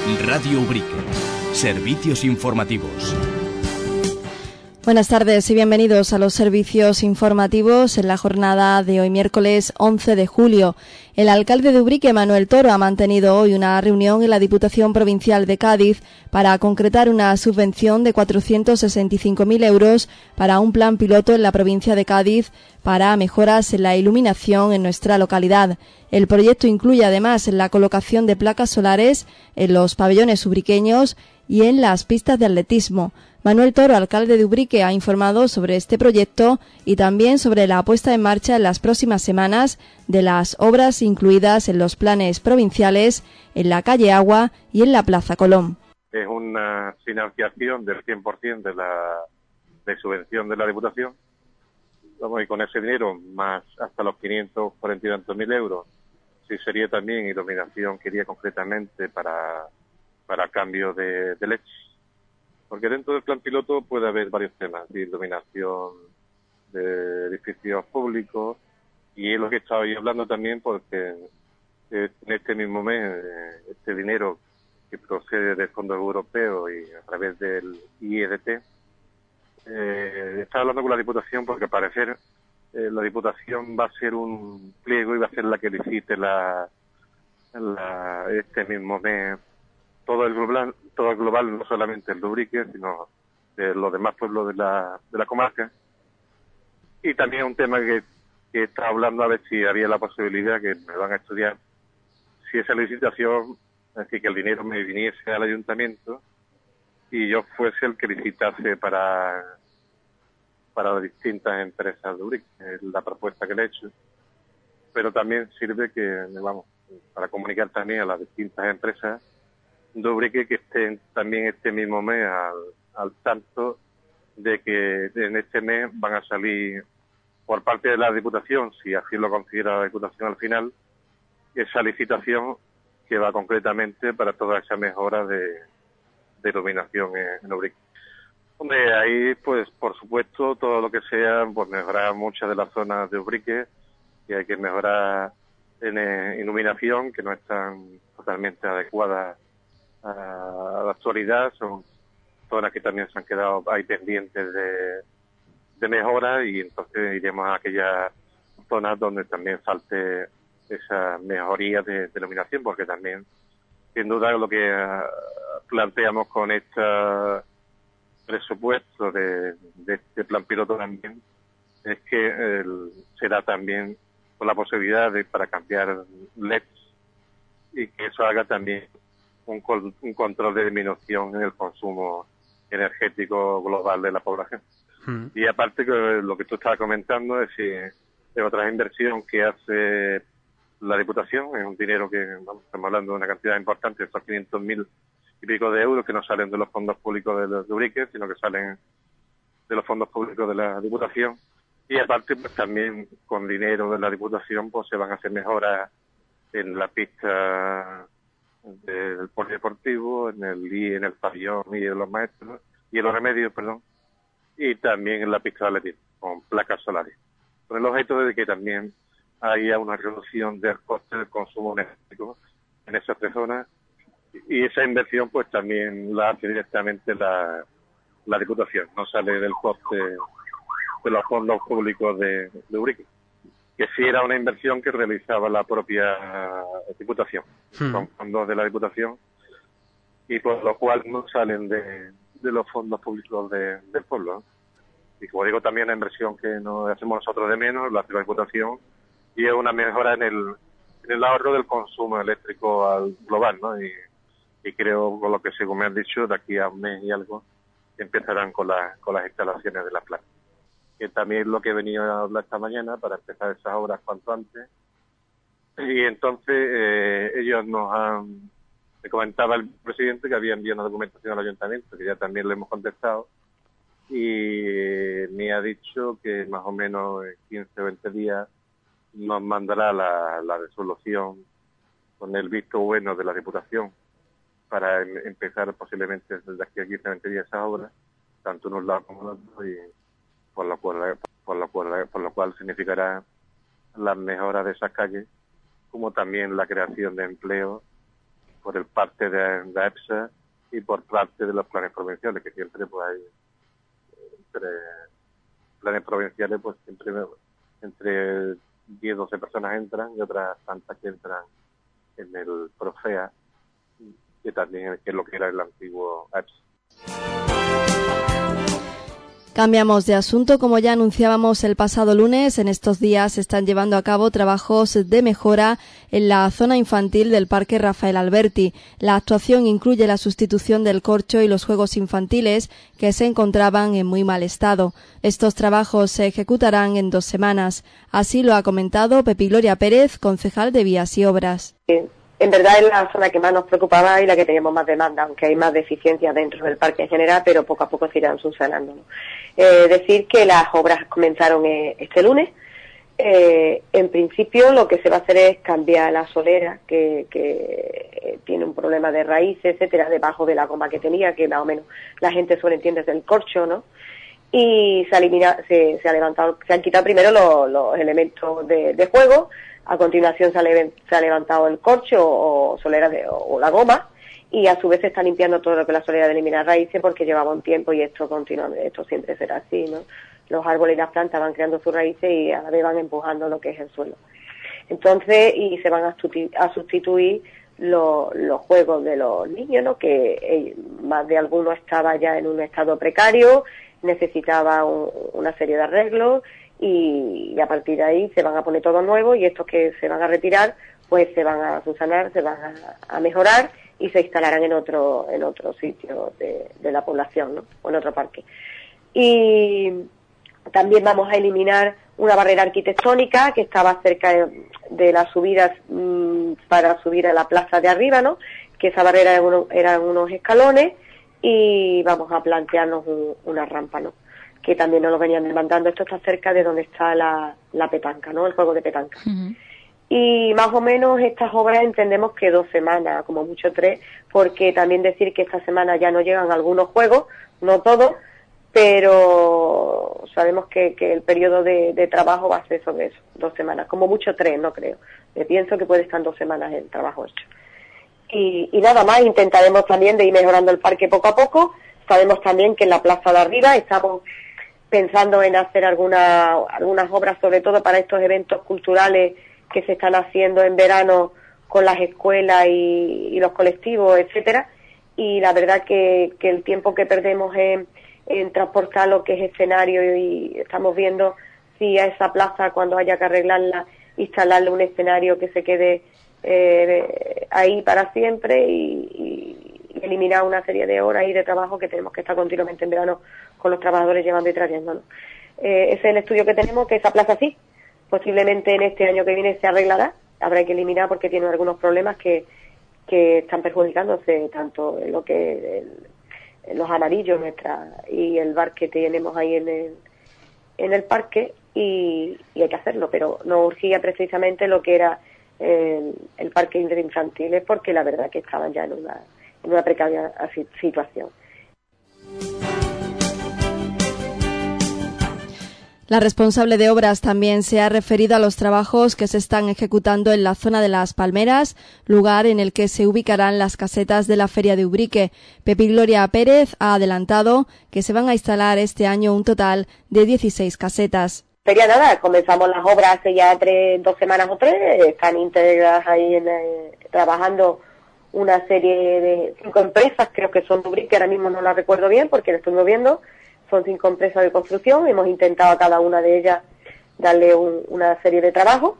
Radio Ubrique. Servicios informativos. Buenas tardes y bienvenidos a los servicios informativos en la jornada de hoy, miércoles 11 de julio. El alcalde de Ubrique, Manuel Toro, ha mantenido hoy una reunión en la Diputación Provincial de Cádiz para concretar una subvención de 465.000 euros para un plan piloto en la provincia de Cádiz para mejoras en la iluminación en nuestra localidad. El proyecto incluye además la colocación de placas solares en los pabellones ubriqueños y en las pistas de atletismo. Manuel Toro, alcalde de Ubrique, ha informado sobre este proyecto y también sobre la puesta en marcha en las próximas semanas de las obras incluidas en los planes provinciales en la calle Agua y en la Plaza Colón. Es una financiación del 100% de subvención de la Diputación. Y con ese dinero, más hasta los 540.000 euros, sí sería también iluminación que iría concretamente para cambio de leche. Porque dentro del plan piloto puede haber varios temas de iluminación de edificios públicos, y es lo que estaba yo hablando también, porque en este mismo mes este dinero que procede del Fondo Europeo y a través del IEDT, estaba hablando con la Diputación porque al parecer la Diputación va a hacer un pliego y va a ser la que licite este mismo mes todo el global, no solamente el de Ubrique, sino de los demás pueblos de la comarca. Y también un tema que estaba hablando, a ver si había la posibilidad, que me van a estudiar, si esa licitación, es decir, que el dinero me viniese al ayuntamiento y yo fuese el que licitase para las distintas empresas de Ubrique. Es la propuesta que le he hecho. Pero también sirve para comunicar también a las distintas empresas de Ubrique que estén también este mismo mes al tanto de que en este mes van a salir por parte de la Diputación, si así lo considera la Diputación al final, esa licitación que va concretamente para toda esa mejora de iluminación en Ubrique. Hombre, ahí pues por supuesto todo lo que sea pues mejorar muchas de las zonas de Ubrique, que hay que mejorar en iluminación, que no están totalmente adecuadas a la actualidad. Son zonas que también se han quedado ahí pendientes de mejora, y entonces iremos a aquellas zonas donde también falte esa mejoría de iluminación, porque también sin duda lo que planteamos con este presupuesto de este plan piloto también es que será también con la posibilidad para cambiar LEDs, y que eso haga también un control de disminución en el consumo energético global de la población. Y aparte, que lo que tú estabas comentando es otra inversión que hace la Diputación, es un dinero que estamos hablando de una cantidad importante, estos 500.000 y pico de euros que no salen de los fondos públicos de Ubrique, sino que salen de los fondos públicos de la Diputación. Y aparte, pues también con dinero de la Diputación pues se van a hacer mejoras en la pista del polideportivo, en el pabellón y en los maestros, y en los remedios, y también en la pista de atletismo, con placas solares, con el objeto de que también haya una reducción del coste del consumo energético en esas tres zonas, y esa inversión pues también la hace directamente la Diputación, no sale del coste de los fondos públicos de Ubrique, que sí era una inversión que realizaba la propia Diputación, con fondos de la Diputación, y por lo cual no salen de los fondos públicos del pueblo, ¿no? Y como digo, también la inversión que no hacemos nosotros de menos, la hace la Diputación, y es una mejora en el ahorro del consumo eléctrico global, ¿no? Y creo, con lo que según me han dicho, de aquí a un mes y algo, empezarán con las instalaciones de la planta. Que también es lo que he venido a hablar esta mañana para empezar esas obras cuanto antes. Y entonces ellos me comentaba el presidente que había enviado una documentación al ayuntamiento, que ya también le hemos contestado, y me ha dicho que más o menos en 15 o 20 días nos mandará la resolución con el visto bueno de la Diputación para empezar posiblemente desde aquí a 15 o 20 días esa obra, tanto en un lado como en otro, y por lo cual significará la mejora de esas calles, como también la creación de empleo por el parte de la EPSA y por parte de los planes provinciales, que siempre pues hay entre planes provinciales, pues siempre entre 10 12 personas entran y otras tantas que entran en el Profea, que también es lo que era el antiguo EPSA. Cambiamos de asunto. Como ya anunciábamos el pasado lunes, en estos días se están llevando a cabo trabajos de mejora en la zona infantil del Parque Rafael Alberti. La actuación incluye la sustitución del corcho y los juegos infantiles que se encontraban en muy mal estado. Estos trabajos se ejecutarán en 2 semanas. Así lo ha comentado Pepi Gloria Pérez, concejal de Vías y Obras. En verdad es la zona que más nos preocupaba y la que teníamos más demanda, aunque hay más deficiencias dentro del parque en general, pero poco a poco se irán subsanando, ¿no? Decir que las obras comenzaron este lunes. En principio lo que se va a hacer es cambiar la solera, que tiene un problema de raíces, etcétera, debajo de la goma que tenía, que más o menos la gente suele entender del corcho, ¿no? Y se han quitado primero los elementos de juego. A continuación se ha levantado el corcho o solera o la goma, y a su vez se está limpiando todo lo que es la solera de eliminar raíces, porque llevaba un tiempo y esto siempre será así, ¿no? Los árboles y las plantas van creando sus raíces y a la vez van empujando lo que es el suelo. Entonces, y se van a sustituir los juegos de los niños, ¿no? Que más de alguno estaba ya en un estado precario, necesitaba una serie de arreglos, y a partir de ahí se van a poner todo nuevo, y estos que se van a retirar pues se van a subsanar, se van a mejorar y se instalarán en otro sitio de la población, ¿no? O en otro parque. Y también vamos a eliminar una barrera arquitectónica que estaba cerca de las subidas para subir a la plaza de arriba, ¿no? Que esa barrera eran unos escalones, y vamos a plantearnos una rampa, ¿no? Que también nos lo venían demandando. Esto está cerca de donde está la petanca, ¿no? El juego de petanca. Uh-huh. Y más o menos estas obras entendemos que 2 semanas, como mucho 3, porque también decir que esta semana ya no llegan algunos juegos, no todos, pero sabemos que el periodo de trabajo va a ser sobre eso, 2 semanas, como mucho 3, no creo. Pienso que puede estar 2 semanas el trabajo hecho. Y nada más, intentaremos también de ir mejorando el parque poco a poco. Sabemos también que en la plaza de arriba estamos pensando en hacer algunas obras, sobre todo para estos eventos culturales que se están haciendo en verano con las escuelas y los colectivos, etcétera. Y la verdad que el tiempo que perdemos en transportar lo que es escenario, y estamos viendo si a esa plaza, cuando haya que arreglarla, instalarle un escenario que se quede ahí para siempre, y eliminar una serie de horas y de trabajo que tenemos que estar continuamente en verano con los trabajadores llevando y trayendo, ¿no? Ese es el estudio que tenemos, que esa plaza sí, posiblemente en este año que viene se arreglará. Habrá que eliminar porque tiene algunos problemas que están perjudicándose, tanto en lo que los amarillos y el bar que tenemos ahí en el parque, y hay que hacerlo, pero no urgía precisamente lo que era el parque infantil, porque la verdad que estaban ya en una precaria situación. La responsable de obras también se ha referido a los trabajos que se están ejecutando en la zona de Las Palmeras, lugar en el que se ubicarán las casetas de la Feria de Ubrique. Pepi Gloria Pérez ha adelantado que se van a instalar este año un total de 16 casetas. Sería nada, comenzamos las obras hace ya 2 semanas o 3, están integradas ahí trabajando una serie de 5 empresas, creo que son de Ubrique, ahora mismo no las recuerdo bien porque lo estoy viendo. Son 5 empresas de construcción, hemos intentado a cada una de ellas darle una serie de trabajos,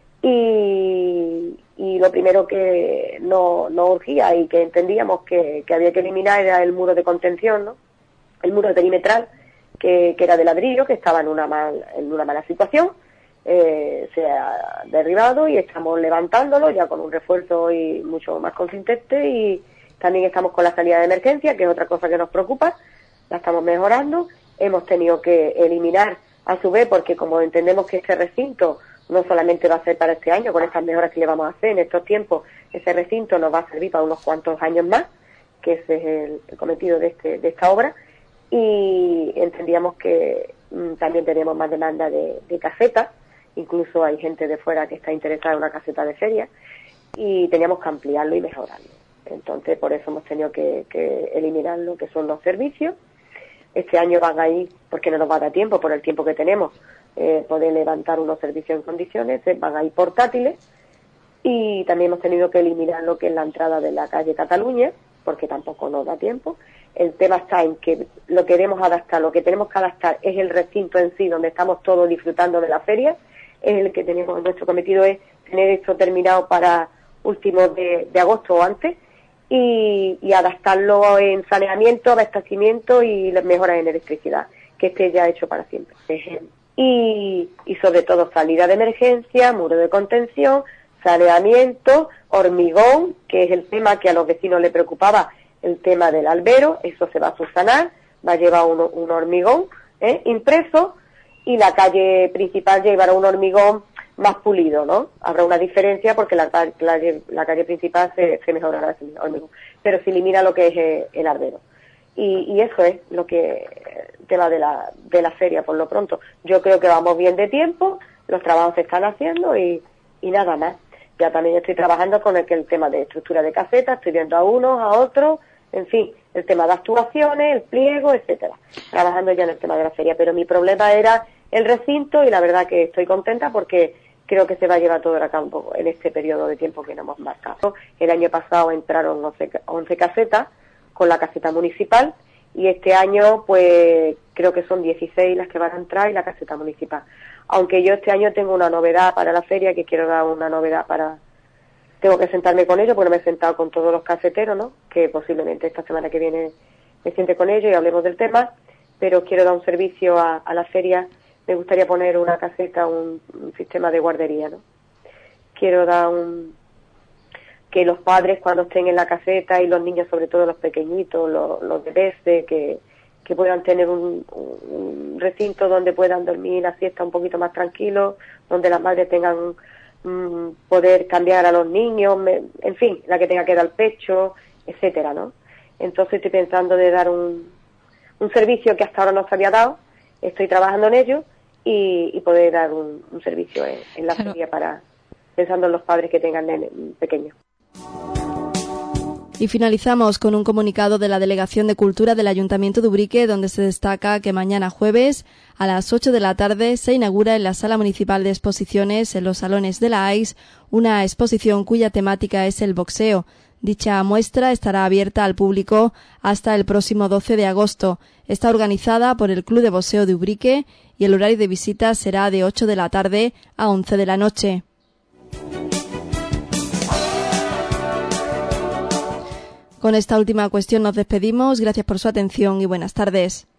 y lo primero que no urgía y que entendíamos que había que eliminar era el muro de contención, ¿no? El muro perimetral, que era de ladrillo, que estaba en una mala situación. Se ha derribado y estamos levantándolo ya con un refuerzo y mucho más consistente, y también estamos con la salida de emergencia, que es otra cosa que nos preocupa. La estamos mejorando. Hemos tenido que eliminar a su vez, porque como entendemos que este recinto no solamente va a ser para este año, con estas mejoras que le vamos a hacer en estos tiempos, ese recinto nos va a servir para unos cuantos años más, que ese es el cometido de esta obra, y entendíamos que también tenemos más demanda de casetas, incluso hay gente de fuera que está interesada en una caseta de feria, y teníamos que ampliarlo y mejorarlo. Entonces, por eso hemos tenido que eliminar lo que son los servicios. Este año van a ir, porque no nos va a dar tiempo, por el tiempo que tenemos, poder levantar unos servicios en condiciones, van a ir portátiles. Y también hemos tenido que eliminar lo que es la entrada de la calle Cataluña, porque tampoco nos da tiempo. El tema está en que lo queremos adaptar, lo que tenemos que adaptar es el recinto en sí, donde estamos todos disfrutando de la feria. Es el que tenemos, nuestro cometido es tener esto terminado para últimos de agosto o antes, y adaptarlo en saneamiento, abastecimiento y las mejoras en electricidad, que esté ya hecho para siempre. Y sobre todo salida de emergencia, muro de contención, saneamiento, hormigón, que es el tema que a los vecinos les preocupaba, el tema del albero, eso se va a subsanar, va a llevar un hormigón impreso, y la calle principal llevará un hormigón más pulido, ¿no? Habrá una diferencia porque la calle principal se mejorará ese hormigón, pero se elimina lo que es el albero. Y eso es lo que tema de la feria por lo pronto. Yo creo que vamos bien de tiempo, los trabajos se están haciendo y nada más. Ya también estoy trabajando con el tema de estructura de casetas, estoy viendo a unos, a otros, en fin, el tema de actuaciones, el pliego, etcétera. Trabajando ya en el tema de la feria, pero mi problema era el recinto y la verdad que estoy contenta porque creo que se va a llevar todo a cabo en este periodo de tiempo que nos hemos marcado. El año pasado entraron 11 casetas con la caseta municipal y este año pues creo que son 16 las que van a entrar y la caseta municipal. Aunque yo este año tengo una novedad para la feria, que quiero dar una novedad tengo que sentarme con ellos porque no me he sentado con todos los caseteros, ¿no? Que posiblemente esta semana que viene me siente con ellos y hablemos del tema, pero quiero dar un servicio a la feria. Me gustaría poner una caseta, un sistema de guardería, ¿no? Quiero dar que los padres cuando estén en la caseta y los niños, sobre todo los pequeñitos, los bebés, que puedan tener un recinto donde puedan dormir la siesta un poquito más tranquilo, donde las madres tengan poder cambiar a los niños, en fin, la que tenga que dar el pecho, etcétera, ¿no? Entonces estoy pensando de dar un servicio que hasta ahora no se había dado, estoy trabajando en ello y poder dar un servicio en la feria pensando en los padres que tengan pequeños. Y finalizamos con un comunicado de la Delegación de Cultura del Ayuntamiento de Ubrique, donde se destaca que mañana jueves a las 8 de la tarde se inaugura en la Sala Municipal de Exposiciones, en los Salones de la AIS, una exposición cuya temática es el boxeo. Dicha muestra estará abierta al público hasta el próximo 12 de agosto. Está organizada por el Club de Boxeo de Ubrique y el horario de visita será de 8 de la tarde a 11 de la noche. Con esta última cuestión nos despedimos. Gracias por su atención y buenas tardes.